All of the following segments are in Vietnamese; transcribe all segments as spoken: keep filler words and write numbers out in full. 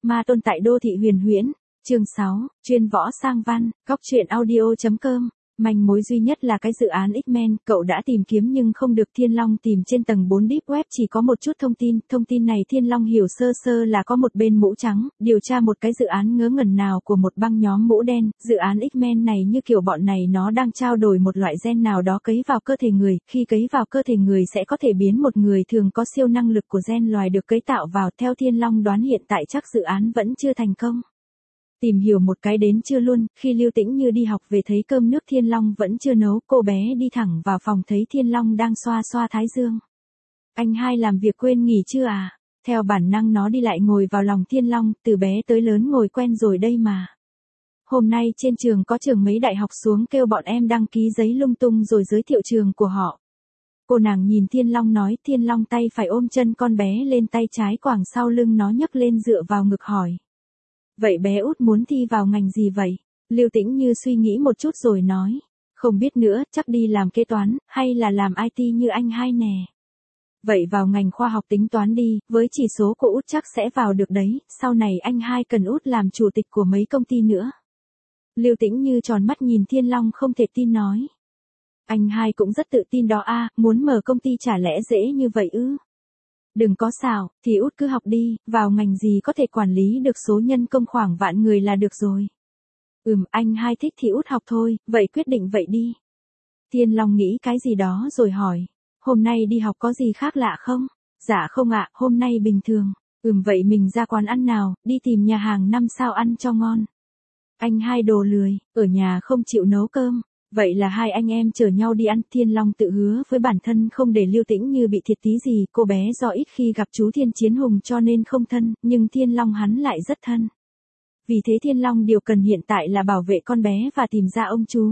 Ma tôn tại đô thị huyền huyễn. Chương sáu, chuyên võ sang văn, góc truyện audio chấm com. Manh mối duy nhất là cái dự án X-Men, cậu đã tìm kiếm nhưng không được. Thiên Long tìm trên tầng bốn deep web chỉ có một chút thông tin, thông tin này Thiên Long hiểu sơ sơ là có một bên mũ trắng, điều tra một cái dự án ngớ ngẩn nào của một băng nhóm mũ đen, dự án X-Men này như kiểu bọn này nó đang trao đổi một loại gen nào đó cấy vào cơ thể người, khi cấy vào cơ thể người sẽ có thể biến một người thường có siêu năng lực của gen loài được cấy tạo vào, theo Thiên Long đoán hiện tại chắc dự án vẫn chưa thành công. Tìm hiểu một cái đến chưa luôn, khi Lưu Tĩnh Như đi học về thấy cơm nước Thiên Long vẫn chưa nấu, cô bé đi thẳng vào phòng thấy Thiên Long đang xoa xoa thái dương. Anh hai làm việc quên nghỉ chưa à? Theo bản năng nó đi lại ngồi vào lòng Thiên Long, từ bé tới lớn ngồi quen rồi đây mà. Hôm nay trên trường có trường mấy đại học xuống kêu bọn em đăng ký giấy lung tung rồi giới thiệu trường của họ. Cô nàng nhìn Thiên Long nói, Thiên Long tay phải ôm chân con bé lên, tay trái quàng sau lưng nó nhấc lên dựa vào ngực hỏi. Vậy bé út muốn thi vào ngành gì vậy? Lưu Tĩnh Như suy nghĩ một chút rồi nói. Không biết nữa, chắc đi làm kế toán, hay là làm i tê như anh hai nè. Vậy vào ngành khoa học tính toán đi, với chỉ số của út chắc sẽ vào được đấy, sau này anh hai cần út làm chủ tịch của mấy công ty nữa. Lưu Tĩnh Như tròn mắt nhìn Thiên Long không thể tin nói. Anh hai cũng rất tự tin đó a, muốn mở công ty chả lẽ dễ như vậy ư? Đừng có xạo, thì út cứ học đi, vào ngành gì có thể quản lý được số nhân công khoảng vạn người là được rồi. Ừm, anh hai thích thì út học thôi, vậy quyết định vậy đi. Thiên Long nghĩ cái gì đó rồi hỏi, hôm nay đi học có gì khác lạ không? Dạ không ạ, hôm nay bình thường. Ừm, vậy mình ra quán ăn nào, đi tìm nhà hàng năm sao ăn cho ngon. Anh hai đồ lười, ở nhà không chịu nấu cơm. Vậy là hai anh em chở nhau đi ăn. Thiên Long tự hứa với bản thân không để Lưu Tĩnh Như bị thiệt tí gì, cô bé do ít khi gặp chú Thiên Chiến Hùng cho nên không thân, nhưng Thiên Long hắn lại rất thân. Vì thế Thiên Long điều cần hiện tại là bảo vệ con bé và tìm ra ông chú.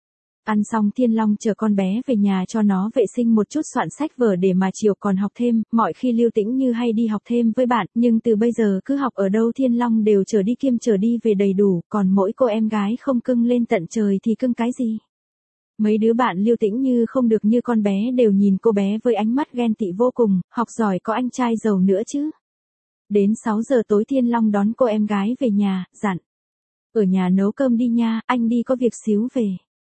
Ăn xong Thiên Long chở con bé về nhà cho nó vệ sinh một chút, soạn sách vở để mà chiều còn học thêm, mọi khi Lưu Tĩnh Như hay đi học thêm với bạn, nhưng từ bây giờ cứ học ở đâu Thiên Long đều chở đi kiêm chở đi về đầy đủ, còn mỗi cô em gái không cưng lên tận trời thì cưng cái gì. Mấy đứa bạn Lưu Tĩnh Như không được như con bé đều nhìn cô bé với ánh mắt ghen tị vô cùng, học giỏi có anh trai giàu nữa chứ. Đến sáu giờ tối Thiên Long đón cô em gái về nhà, dặn. Ở nhà nấu cơm đi nha, anh đi có việc xíu về.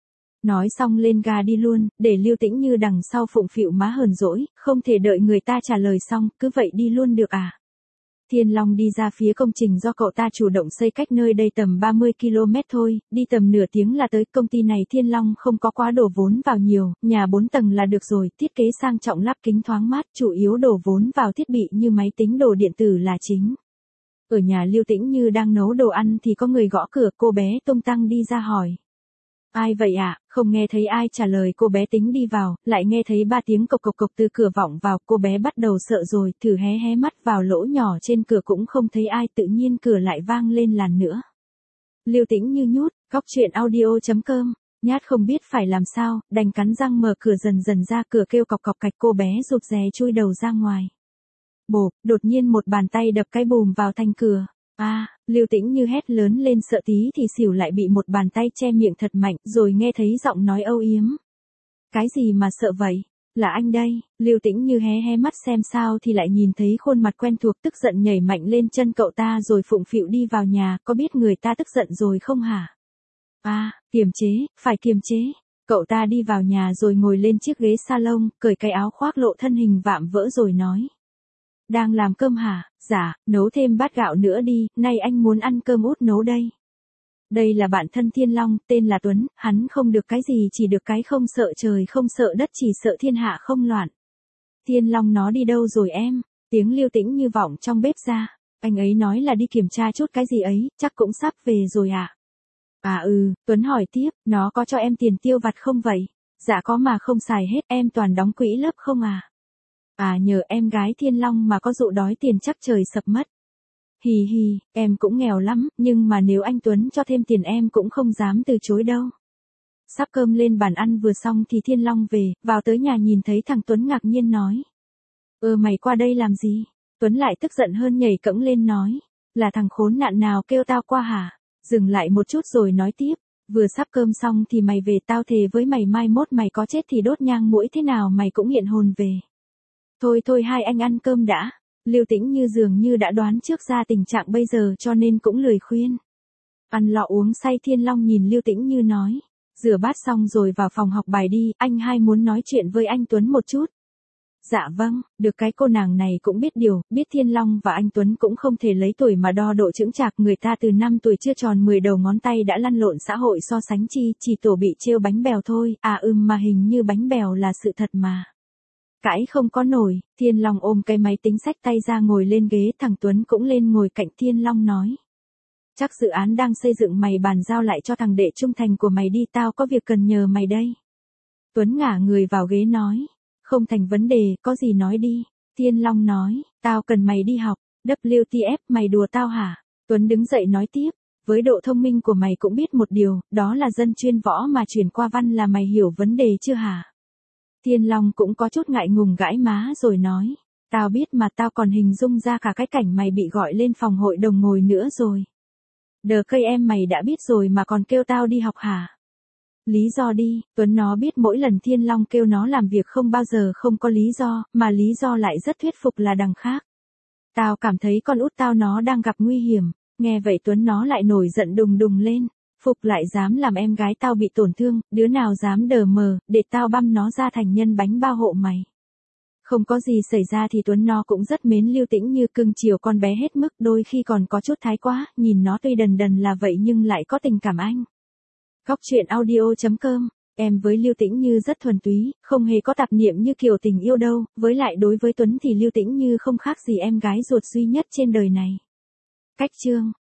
Nói xong lên ga đi luôn, để Lưu Tĩnh Như đằng sau phụng phịu má hờn dỗi, không thể đợi người ta trả lời xong, cứ vậy đi luôn được à. Thiên Long đi ra phía công trình do cậu ta chủ động xây cách nơi đây tầm ba mươi ki lô mét thôi, đi tầm nửa tiếng là tới. Công ty này Thiên Long không có quá đổ vốn vào nhiều, nhà bốn tầng là được rồi, thiết kế sang trọng lắp kính thoáng mát, chủ yếu đổ vốn vào thiết bị như máy tính đồ điện tử là chính. Ở nhà Lưu Tĩnh Như đang nấu đồ ăn thì có người gõ cửa, cô bé tung tăng đi ra hỏi. Ai vậy ạ? À? Không nghe thấy ai trả lời, cô bé tính đi vào, lại nghe thấy ba tiếng cộc cộc cộc từ cửa vọng vào, cô bé bắt đầu sợ rồi, thử hé hé mắt vào lỗ nhỏ trên cửa cũng không thấy ai, tự nhiên cửa lại vang lên lần nữa. Lưu Tĩnh Như nhút, góc truyện audio chấm com, nhát không biết phải làm sao, đành cắn răng mở cửa dần dần ra, cửa kêu cọc cọc cạch, cô bé rụt rè chui đầu ra ngoài. Bộp, đột nhiên một bàn tay đập cái bùm vào thành cửa. A, à, Lưu Tĩnh Như hét lớn lên, sợ tí thì xỉu, lại bị một bàn tay che miệng thật mạnh, rồi nghe thấy giọng nói âu yếm. Cái gì mà sợ vậy? Là anh đây. Lưu Tĩnh Như hé hé mắt xem sao thì lại nhìn thấy khuôn mặt quen thuộc, tức giận nhảy mạnh lên chân cậu ta rồi phụng phịu đi vào nhà, có biết người ta tức giận rồi không hả? A, à, kiềm chế, phải kiềm chế. Cậu ta đi vào nhà rồi ngồi lên chiếc ghế salon, cởi cái áo khoác lộ thân hình vạm vỡ rồi nói. Đang làm cơm hả? Dạ, nấu thêm bát gạo nữa đi, nay anh muốn ăn cơm út nấu đây. Đây là bạn thân Thiên Long, tên là Tuấn, hắn không được cái gì chỉ được cái không sợ trời không sợ đất, chỉ sợ thiên hạ không loạn. Thiên Long nó đi đâu rồi em? Tiếng Lưu Tĩnh Như vọng trong bếp ra. Anh ấy nói là đi kiểm tra chút cái gì ấy, chắc cũng sắp về rồi ạ. À? À ừ, Tuấn hỏi tiếp, nó có cho em tiền tiêu vặt không vậy? Dạ có mà không xài hết, em toàn đóng quỹ lớp không à? À nhờ em gái Thiên Long mà có dụ đói tiền chắc trời sập mất. Hì hì, em cũng nghèo lắm, nhưng mà nếu anh Tuấn cho thêm tiền em cũng không dám từ chối đâu. Sắp cơm lên bàn ăn vừa xong thì Thiên Long về, vào tới nhà nhìn thấy thằng Tuấn ngạc nhiên nói. Ơ mày qua đây làm gì? Tuấn lại tức giận hơn, nhảy cẫng lên nói. Là thằng khốn nạn nào kêu tao qua hả? Dừng lại một chút rồi nói tiếp. Vừa sắp cơm xong thì mày về, tao thề với mày mai mốt mày có chết thì đốt nhang mũi thế nào mày cũng hiện hồn về. Thôi thôi hai anh ăn cơm đã. Lưu Tĩnh Như dường như đã đoán trước ra tình trạng bây giờ cho nên cũng lười khuyên. Ăn lọ uống say Thiên Long nhìn Lưu Tĩnh Như nói. Rửa bát xong rồi vào phòng học bài đi, anh hai muốn nói chuyện với anh Tuấn một chút. Dạ vâng, được cái cô nàng này cũng biết điều, biết Thiên Long và anh Tuấn cũng không thể lấy tuổi mà đo độ chững chạc, người ta từ năm tuổi chưa tròn mười đầu ngón tay đã lăn lộn xã hội so sánh chi, chỉ tổ bị trêu bánh bèo thôi, à ừm mà hình như bánh bèo là sự thật mà. Cãi không có nổi, Thiên Long ôm cái máy tính xách tay ra ngồi lên ghế, thằng Tuấn cũng lên ngồi cạnh Thiên Long nói. Chắc dự án đang xây dựng mày bàn giao lại cho thằng đệ trung thành của mày đi, tao có việc cần nhờ mày đây. Tuấn ngả người vào ghế nói. Không thành vấn đề, có gì nói đi. Thiên Long nói, tao cần mày đi học. W T F, mày đùa tao hả? Tuấn đứng dậy nói tiếp, với độ thông minh của mày cũng biết một điều, đó là dân chuyên võ mà chuyển qua văn là mày hiểu vấn đề chưa hả? Thiên Long cũng có chút ngại ngùng gãi má rồi nói, tao biết mà, tao còn hình dung ra cả cái cảnh mày bị gọi lên phòng hội đồng ngồi nữa rồi. Đờ cây em mày đã biết rồi mà còn kêu tao đi học hả? Lý do đi, Tuấn nó biết mỗi lần Thiên Long kêu nó làm việc không bao giờ không có lý do, mà lý do lại rất thuyết phục là đằng khác. Tao cảm thấy con út tao nó đang gặp nguy hiểm, nghe vậy Tuấn nó lại nổi giận đùng đùng lên. Phục lại dám làm em gái tao bị tổn thương, đứa nào dám đờ mờ, để tao băm nó ra thành nhân bánh bao hộ mày. Không có gì xảy ra thì Tuấn nó cũng rất mến Lưu Tĩnh Như, cưng chiều con bé hết mức, đôi khi còn có chút thái quá, nhìn nó tuy đần đần là vậy nhưng lại có tình cảm anh. Góc truyện audio chấm com, em với Lưu Tĩnh Như rất thuần túy, không hề có tạp niệm như kiểu tình yêu đâu, với lại đối với Tuấn thì Lưu Tĩnh Như không khác gì em gái ruột duy nhất trên đời này. Cách chương